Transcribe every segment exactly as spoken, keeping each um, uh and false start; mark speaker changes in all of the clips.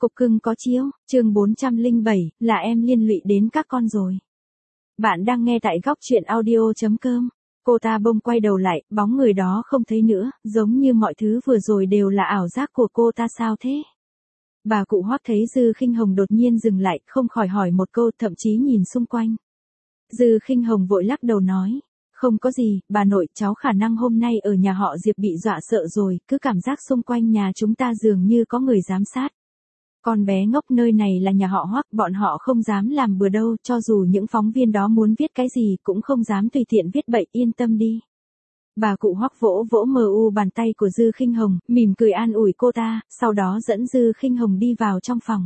Speaker 1: Cục cưng có chiếu, chương bốn trăm lẻ bảy, là em liên lụy đến các con rồi. Bạn đang nghe tại góc truyện audio chấm com. Cô ta bỗng quay đầu lại, bóng người đó không thấy nữa, giống như mọi thứ vừa rồi đều là ảo giác của cô ta sao thế? Bà cụ Hoắc thấy Dư Khinh Hồng đột nhiên dừng lại, không khỏi hỏi một câu, thậm chí nhìn xung quanh. Dư Khinh Hồng vội lắc đầu nói, không có gì, bà nội, cháu khả năng hôm nay ở nhà họ Diệp bị dọa sợ rồi, cứ cảm giác xung quanh nhà chúng ta dường như có người giám sát. Con bé ngốc, nơi này là nhà họ Hoắc, bọn họ không dám làm bừa đâu, cho dù những phóng viên đó muốn viết cái gì cũng không dám tùy tiện viết bậy, yên tâm đi. Bà cụ Hoắc vỗ vỗ mờ u bàn tay của Dư Khinh Hồng, mỉm cười an ủi cô ta, sau đó dẫn Dư Khinh Hồng đi vào trong phòng.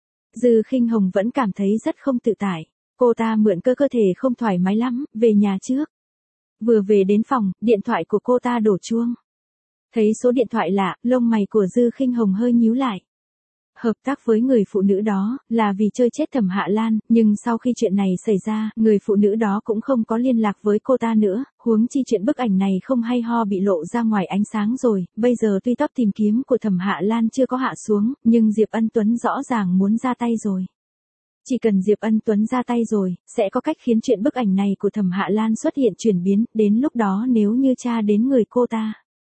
Speaker 1: Dư Khinh Hồng vẫn cảm thấy rất không tự tại, cô ta mượn cơ cơ thể không thoải mái lắm, về nhà trước. Vừa về đến phòng, điện thoại của cô ta đổ chuông. Thấy số điện thoại lạ, lông mày của Dư Khinh Hồng hơi nhíu lại. Hợp tác với người phụ nữ đó, là vì chơi chết Thẩm Hạ Lan, nhưng sau khi chuyện này xảy ra, người phụ nữ đó cũng không có liên lạc với cô ta nữa, huống chi chuyện bức ảnh này không hay ho bị lộ ra ngoài ánh sáng rồi, bây giờ tuy top tìm kiếm của Thẩm Hạ Lan chưa có hạ xuống, nhưng Diệp Ân Tuấn rõ ràng muốn ra tay rồi. Chỉ cần Diệp Ân Tuấn ra tay rồi, sẽ có cách khiến chuyện bức ảnh này của Thẩm Hạ Lan xuất hiện chuyển biến, đến lúc đó nếu như tra đến người cô ta.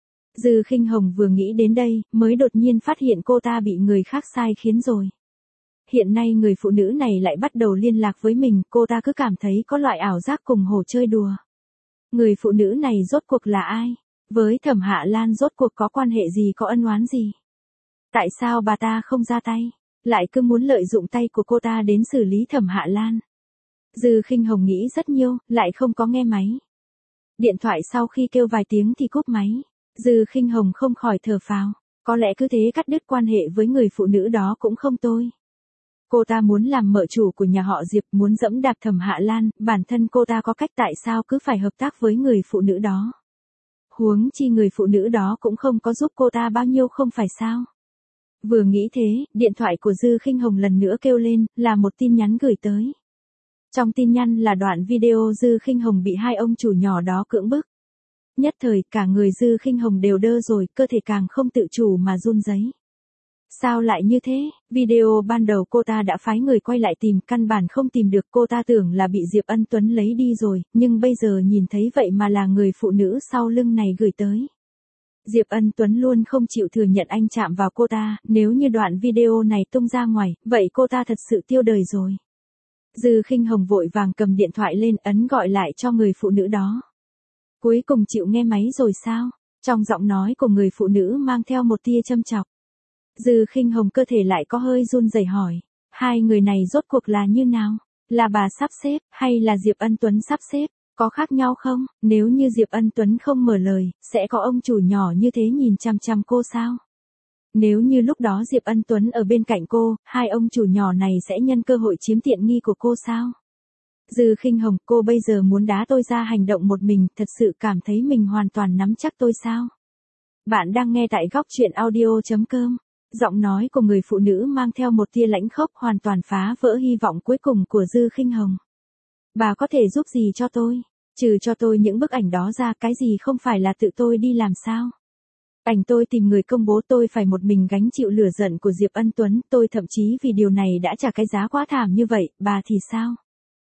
Speaker 1: Dư Khinh Hồng vừa nghĩ đến đây, mới đột nhiên phát hiện cô ta bị người khác sai khiến rồi. Hiện nay người phụ nữ này lại bắt đầu liên lạc với mình, cô ta cứ cảm thấy có loại ảo giác cùng hồ chơi đùa. Người phụ nữ này rốt cuộc là ai? Với Thẩm Hạ Lan rốt cuộc có quan hệ gì, có ân oán gì? Tại sao bà ta không ra tay, lại cứ muốn lợi dụng tay của cô ta đến xử lý Thẩm Hạ Lan? Dư Khinh Hồng nghĩ rất nhiều, lại không có nghe máy. Điện thoại sau khi kêu vài tiếng thì cúp máy. Dư Khinh Hồng không khỏi thở phào, có lẽ cứ thế cắt đứt quan hệ với người phụ nữ đó cũng không tồi. Cô ta muốn làm mợ chủ của nhà họ Diệp, muốn dẫm đạp Thẩm Hạ Lan, bản thân cô ta có cách, tại sao cứ phải hợp tác với người phụ nữ đó? Huống chi người phụ nữ đó cũng không có giúp cô ta bao nhiêu không phải sao? Vừa nghĩ thế, điện thoại của Dư Khinh Hồng lần nữa kêu lên, là một tin nhắn gửi tới. Trong tin nhắn là đoạn video Dư Khinh Hồng bị hai ông chủ nhỏ đó cưỡng bức. Nhất thời, cả người Dư Khinh Hồng đều đơ rồi, cơ thể càng không tự chủ mà run rẩy. Sao lại như thế? Video ban đầu cô ta đã phái người quay lại tìm, căn bản không tìm được, cô ta tưởng là bị Diệp Ân Tuấn lấy đi rồi, nhưng bây giờ nhìn thấy vậy mà là người phụ nữ sau lưng này gửi tới. Diệp Ân Tuấn luôn không chịu thừa nhận anh chạm vào cô ta, nếu như đoạn video này tung ra ngoài, vậy cô ta thật sự tiêu đời rồi. Dư Khinh Hồng vội vàng cầm điện thoại lên, ấn gọi lại cho người phụ nữ đó. Cuối cùng chịu nghe máy rồi sao? Trong giọng nói của người phụ nữ mang theo một tia châm chọc. Dư Khinh Hồng cơ thể lại có hơi run rẩy hỏi, hai người này rốt cuộc là như nào? Là bà sắp xếp, hay là Diệp Ân Tuấn sắp xếp? Có khác nhau không? Nếu như Diệp Ân Tuấn không mở lời, sẽ có ông chủ nhỏ như thế nhìn chằm chằm cô sao? Nếu như lúc đó Diệp Ân Tuấn ở bên cạnh cô, hai ông chủ nhỏ này sẽ nhân cơ hội chiếm tiện nghi của cô sao? Dư Khinh Hồng, cô bây giờ muốn đá tôi ra hành động một mình, thật sự cảm thấy mình hoàn toàn nắm chắc tôi sao? Bạn đang nghe tại góc truyện audio chấm com. Giọng nói của người phụ nữ mang theo một tia lãnh khốc, hoàn toàn phá vỡ hy vọng cuối cùng của Dư Khinh Hồng. Bà có thể giúp gì cho tôi? Trừ cho tôi những bức ảnh đó ra, cái gì không phải là tự tôi đi làm sao? Ảnh tôi tìm người công bố, tôi phải một mình gánh chịu lửa giận của Diệp Ân Tuấn, tôi thậm chí vì điều này đã trả cái giá quá thảm như vậy, bà thì sao?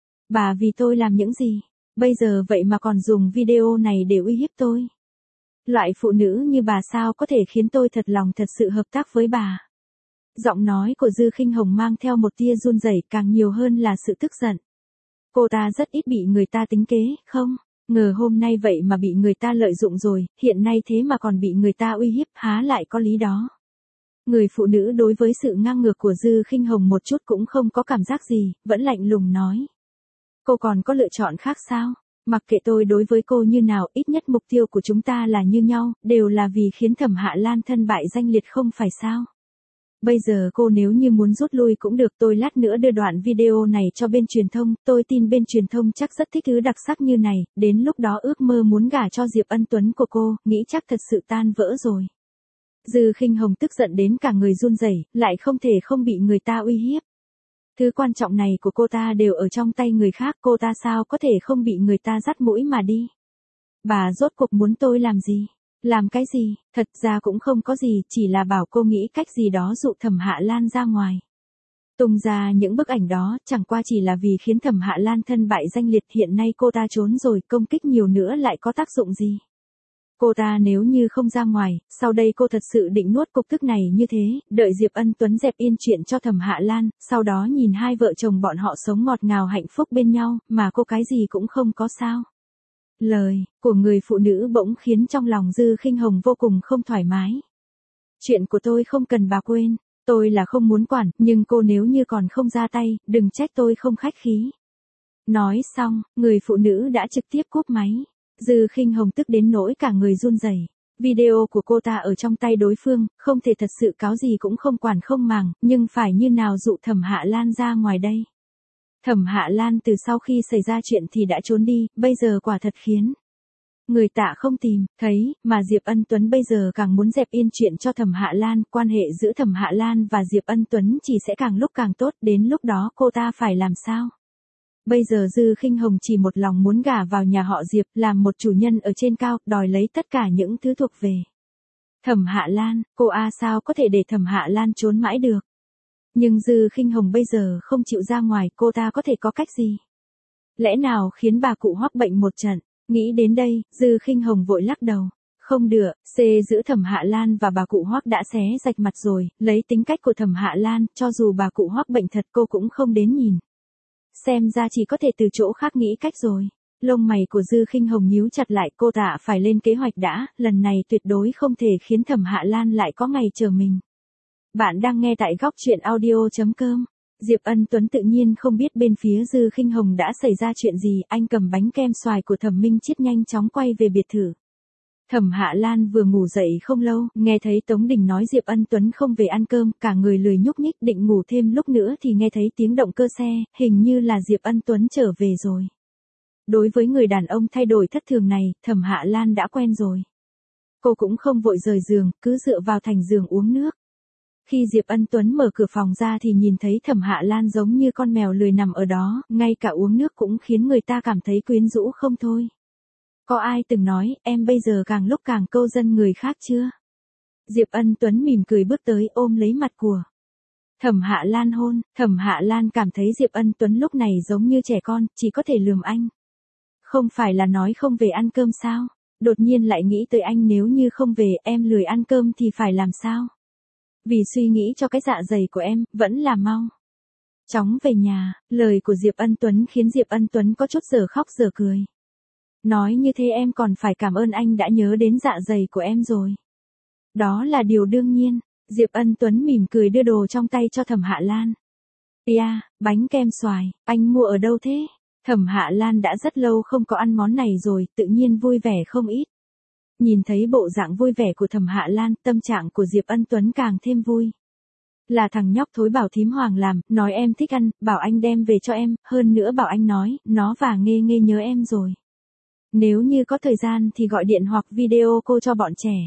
Speaker 1: Bà vì tôi làm những gì? Bây giờ vậy mà còn dùng video này để uy hiếp tôi. Loại phụ nữ như bà sao có thể khiến tôi thật lòng thật sự hợp tác với bà? Giọng nói của Dư Khinh Hồng mang theo một tia run rẩy, càng nhiều hơn là sự tức giận. Cô ta rất ít bị người ta tính kế, không? Ngờ hôm nay vậy mà bị người ta lợi dụng rồi, hiện nay thế mà còn bị người ta uy hiếp, há lại có lý đó. Người phụ nữ đối với sự ngang ngược của Dư Khinh Hồng một chút cũng không có cảm giác gì, vẫn lạnh lùng nói. Cô còn có lựa chọn khác sao? Mặc kệ tôi đối với cô như nào, ít nhất mục tiêu của chúng ta là như nhau, đều là vì khiến Thẩm Hạ Lan thân bại danh liệt không phải sao? Bây giờ cô nếu như muốn rút lui cũng được, tôi lát nữa đưa đoạn video này cho bên truyền thông, tôi tin bên truyền thông chắc rất thích thứ đặc sắc như này, đến lúc đó ước mơ muốn gả cho Diệp Ân Tuấn của cô, nghĩ chắc thật sự tan vỡ rồi. Dư Khinh Hồng tức giận đến cả người run rẩy, lại không thể không bị người ta uy hiếp. Thứ quan trọng này của cô ta đều ở trong tay người khác, cô ta sao có thể không bị người ta dắt mũi mà đi. Bà rốt cuộc muốn tôi làm gì? Làm cái gì, thật ra cũng không có gì, chỉ là bảo cô nghĩ cách gì đó dụ Thẩm Hạ Lan ra ngoài. Tung ra những bức ảnh đó, chẳng qua chỉ là vì khiến Thẩm Hạ Lan thân bại danh liệt, hiện nay cô ta trốn rồi, công kích nhiều nữa lại có tác dụng gì. Cô ta nếu như không ra ngoài, sau đây cô thật sự định nuốt cục tức này như thế, đợi Diệp Ân Tuấn dẹp yên chuyện cho Thẩm Hạ Lan, sau đó nhìn hai vợ chồng bọn họ sống ngọt ngào hạnh phúc bên nhau, mà cô cái gì cũng không có sao. Lời của người phụ nữ bỗng khiến trong lòng Dư Khinh Hồng vô cùng không thoải mái. Chuyện của tôi không cần bà quên, tôi là không muốn quản, nhưng cô nếu như còn không ra tay, đừng trách tôi không khách khí. Nói xong, người phụ nữ đã trực tiếp cúp máy. Dư Khinh Hồng tức đến nỗi cả người run rẩy. Video của cô ta ở trong tay đối phương, không thể thật sự cáo gì cũng không quản không màng, nhưng phải như nào dụ Thẩm Hạ Lan ra ngoài đây. Thẩm Hạ Lan từ sau khi xảy ra chuyện thì đã trốn đi, bây giờ quả thật khiến người tạ không tìm, thấy, mà Diệp Ân Tuấn bây giờ càng muốn dẹp yên chuyện cho Thẩm Hạ Lan, quan hệ giữa Thẩm Hạ Lan và Diệp Ân Tuấn chỉ sẽ càng lúc càng tốt, đến lúc đó cô ta phải làm sao? Bây giờ Dư Khinh Hồng chỉ một lòng muốn gả vào nhà họ Diệp, làm một chủ nhân ở trên cao, đòi lấy tất cả những thứ thuộc về Thẩm Hạ Lan, cô a sao có thể để Thẩm Hạ Lan trốn mãi được. Nhưng Dư Khinh Hồng bây giờ không chịu ra ngoài, cô ta có thể có cách gì? Lẽ nào khiến bà cụ Hoắc bệnh một trận? Nghĩ đến đây, Dư Khinh Hồng vội lắc đầu. Không được, C giữa Thẩm Hạ Lan và bà cụ Hoắc đã xé rạch mặt rồi, lấy tính cách của Thẩm Hạ Lan, cho dù bà cụ Hoắc bệnh thật cô cũng không đến nhìn. Xem ra chỉ có thể từ chỗ khác nghĩ cách rồi. Lông mày của Dư Khinh Hồng nhíu chặt lại, cô ta phải lên kế hoạch đã, lần này tuyệt đối không thể khiến Thẩm Hạ Lan lại có ngày chờ mình. Bạn đang nghe tại góc truyện audio chấm com. Diệp Ân Tuấn tự nhiên không biết bên phía Dư Khinh Hồng đã xảy ra chuyện gì, anh cầm bánh kem xoài của Thẩm Minh Chiết nhanh chóng quay về biệt thự. Thẩm Hạ Lan vừa ngủ dậy không lâu, nghe thấy Tống Đình nói Diệp Ân Tuấn không về ăn cơm, cả người lười nhúc nhích định ngủ thêm lúc nữa thì nghe thấy tiếng động cơ xe, hình như là Diệp Ân Tuấn trở về rồi. Đối với người đàn ông thay đổi thất thường này, Thẩm Hạ Lan đã quen rồi. Cô cũng không vội rời giường, cứ dựa vào thành giường uống nước. Khi Diệp Ân Tuấn mở cửa phòng ra thì nhìn thấy Thẩm Hạ Lan giống như con mèo lười nằm ở đó, ngay cả uống nước cũng khiến người ta cảm thấy quyến rũ không thôi. Có ai từng nói, em bây giờ càng lúc càng câu dân người khác chưa? Diệp Ân Tuấn mỉm cười bước tới ôm lấy mặt của Thẩm Hạ Lan hôn, Thẩm Hạ Lan cảm thấy Diệp Ân Tuấn lúc này giống như trẻ con, chỉ có thể lườm anh. Không phải là nói không về ăn cơm sao? Đột nhiên lại nghĩ tới anh, nếu như không về em lười ăn cơm thì phải làm sao? Vì suy nghĩ cho cái dạ dày của em, vẫn là mau chóng về nhà. Lời của Diệp Ân Tuấn khiến Diệp Ân Tuấn có chút giờ khóc giờ cười. Nói như thế em còn phải cảm ơn anh đã nhớ đến dạ dày của em rồi. Đó là điều đương nhiên. Diệp Ân Tuấn mỉm cười đưa đồ trong tay cho Thẩm Hạ Lan. Yeah, bánh kem xoài, anh mua ở đâu thế? Thẩm Hạ Lan đã rất lâu không có ăn món này rồi, tự nhiên vui vẻ không ít. Nhìn thấy bộ dạng vui vẻ của Thẩm Hạ Lan, tâm trạng của Diệp Ân Tuấn càng thêm vui. Là thằng nhóc thối bảo thím Hoàng làm, nói em thích ăn, bảo anh đem về cho em, hơn nữa bảo anh nói, nó và Nghê Nghê nhớ em rồi. Nếu như có thời gian thì gọi điện hoặc video cô cho bọn trẻ.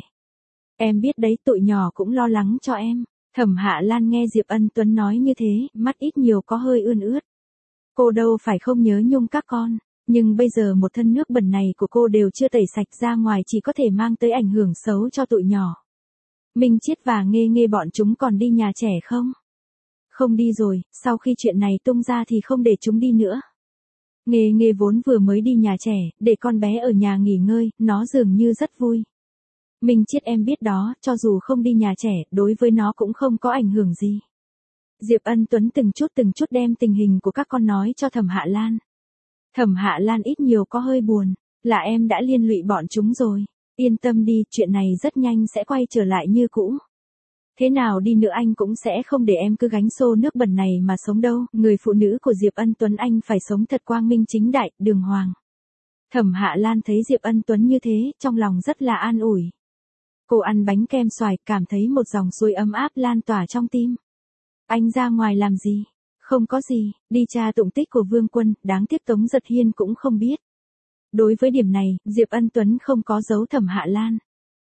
Speaker 1: Em biết đấy, tụi nhỏ cũng lo lắng cho em. Thẩm Hạ Lan nghe Diệp Ân Tuấn nói như thế, mắt ít nhiều có hơi ươn ướt. Cô đâu phải không nhớ nhung các con, nhưng bây giờ một thân nước bẩn này của cô đều chưa tẩy sạch, ra ngoài chỉ có thể mang tới ảnh hưởng xấu cho tụi nhỏ. Minh Chiết và Nghê Nghê bọn chúng còn đi nhà trẻ không? Không đi rồi, sau khi chuyện này tung ra thì không để chúng đi nữa. Nghê Nghê vốn vừa mới đi nhà trẻ, để con bé ở nhà nghỉ ngơi, nó dường như rất vui. Minh Chiết em biết đó, cho dù không đi nhà trẻ, đối với nó cũng không có ảnh hưởng gì. Diệp Ân Tuấn từng chút từng chút đem tình hình của các con nói cho Thẩm Hạ Lan. Thẩm Hạ Lan ít nhiều có hơi buồn, là em đã liên lụy bọn chúng rồi. Yên tâm đi, chuyện này rất nhanh sẽ quay trở lại như cũ. Thế nào đi nữa anh cũng sẽ không để em cứ gánh xô nước bẩn này mà sống đâu. Người phụ nữ của Diệp Ân Tuấn anh phải sống thật quang minh chính đại, đường hoàng. Thẩm Hạ Lan thấy Diệp Ân Tuấn như thế, trong lòng rất là an ủi. Cô ăn bánh kem xoài, cảm thấy một dòng suối ấm áp lan tỏa trong tim. Anh ra ngoài làm gì? Không có gì, đi tra tụng tích của Vương Quân, đáng tiếc Tống Giật Hiên cũng không biết. Đối với điểm này, Diệp Ân Tuấn không có giấu Thẩm Hạ Lan.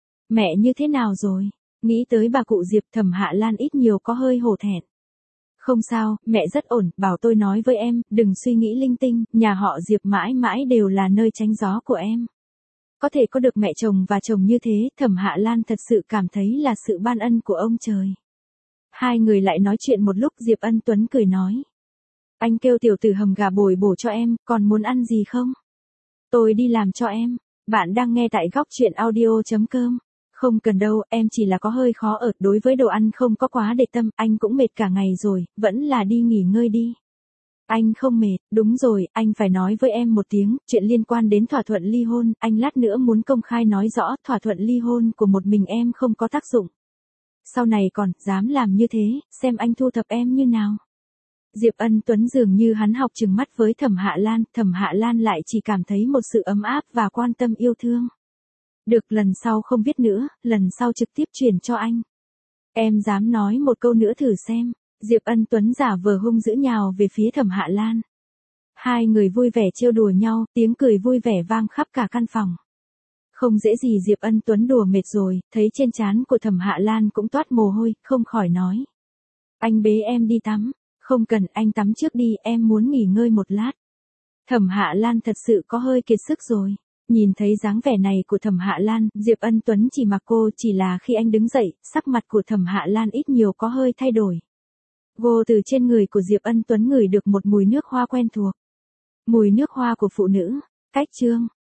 Speaker 1: Mẹ như thế nào rồi? Nghĩ tới bà cụ Diệp, Thẩm Hạ Lan ít nhiều có hơi hổ thẹn. Không sao, mẹ rất ổn, bảo tôi nói với em, đừng suy nghĩ linh tinh, nhà họ Diệp mãi mãi đều là nơi tránh gió của em. Có thể có được mẹ chồng và chồng như thế, Thẩm Hạ Lan thật sự cảm thấy là sự ban ân của ông trời. Hai người lại nói chuyện một lúc, Diệp Ân Tuấn cười nói. Anh kêu tiểu tử hầm gà bồi bổ cho em, còn muốn ăn gì không? Tôi đi làm cho em. Bạn đang nghe tại góc truyện audio.com. Không cần đâu, em chỉ là có hơi khó ở, đối với đồ ăn không có quá để tâm, anh cũng mệt cả ngày rồi, vẫn là đi nghỉ ngơi đi. Anh không mệt, đúng rồi, anh phải nói với em một tiếng, chuyện liên quan đến thỏa thuận ly hôn, anh lát nữa muốn công khai nói rõ, thỏa thuận ly hôn của một mình em không có tác dụng. Sau này còn, dám làm như thế, xem anh thu thập em như nào. Diệp Ân Tuấn dường như hắn học trừng mắt với Thẩm Hạ Lan, Thẩm Hạ Lan lại chỉ cảm thấy một sự ấm áp và quan tâm yêu thương. Được, lần sau không viết nữa, lần sau trực tiếp chuyển cho anh. Em dám nói một câu nữa thử xem. Diệp Ân Tuấn giả vờ hung dữ nhào về phía Thẩm Hạ Lan. Hai người vui vẻ trêu đùa nhau, tiếng cười vui vẻ vang khắp cả căn phòng. Không dễ gì Diệp Ân Tuấn đùa mệt rồi, thấy trên trán của Thẩm Hạ Lan cũng toát mồ hôi, không khỏi nói. Anh bế em đi tắm. Không cần, anh tắm trước đi, em muốn nghỉ ngơi một lát. Thẩm Hạ Lan thật sự có hơi kiệt sức rồi. Nhìn thấy dáng vẻ này của Thẩm Hạ Lan, Diệp Ân Tuấn chỉ mặc cô, chỉ là khi anh đứng dậy, sắc mặt của Thẩm Hạ Lan ít nhiều có hơi thay đổi. Vô từ trên người của Diệp Ân Tuấn ngửi được một mùi nước hoa quen thuộc. Mùi nước hoa của phụ nữ. Cách chương.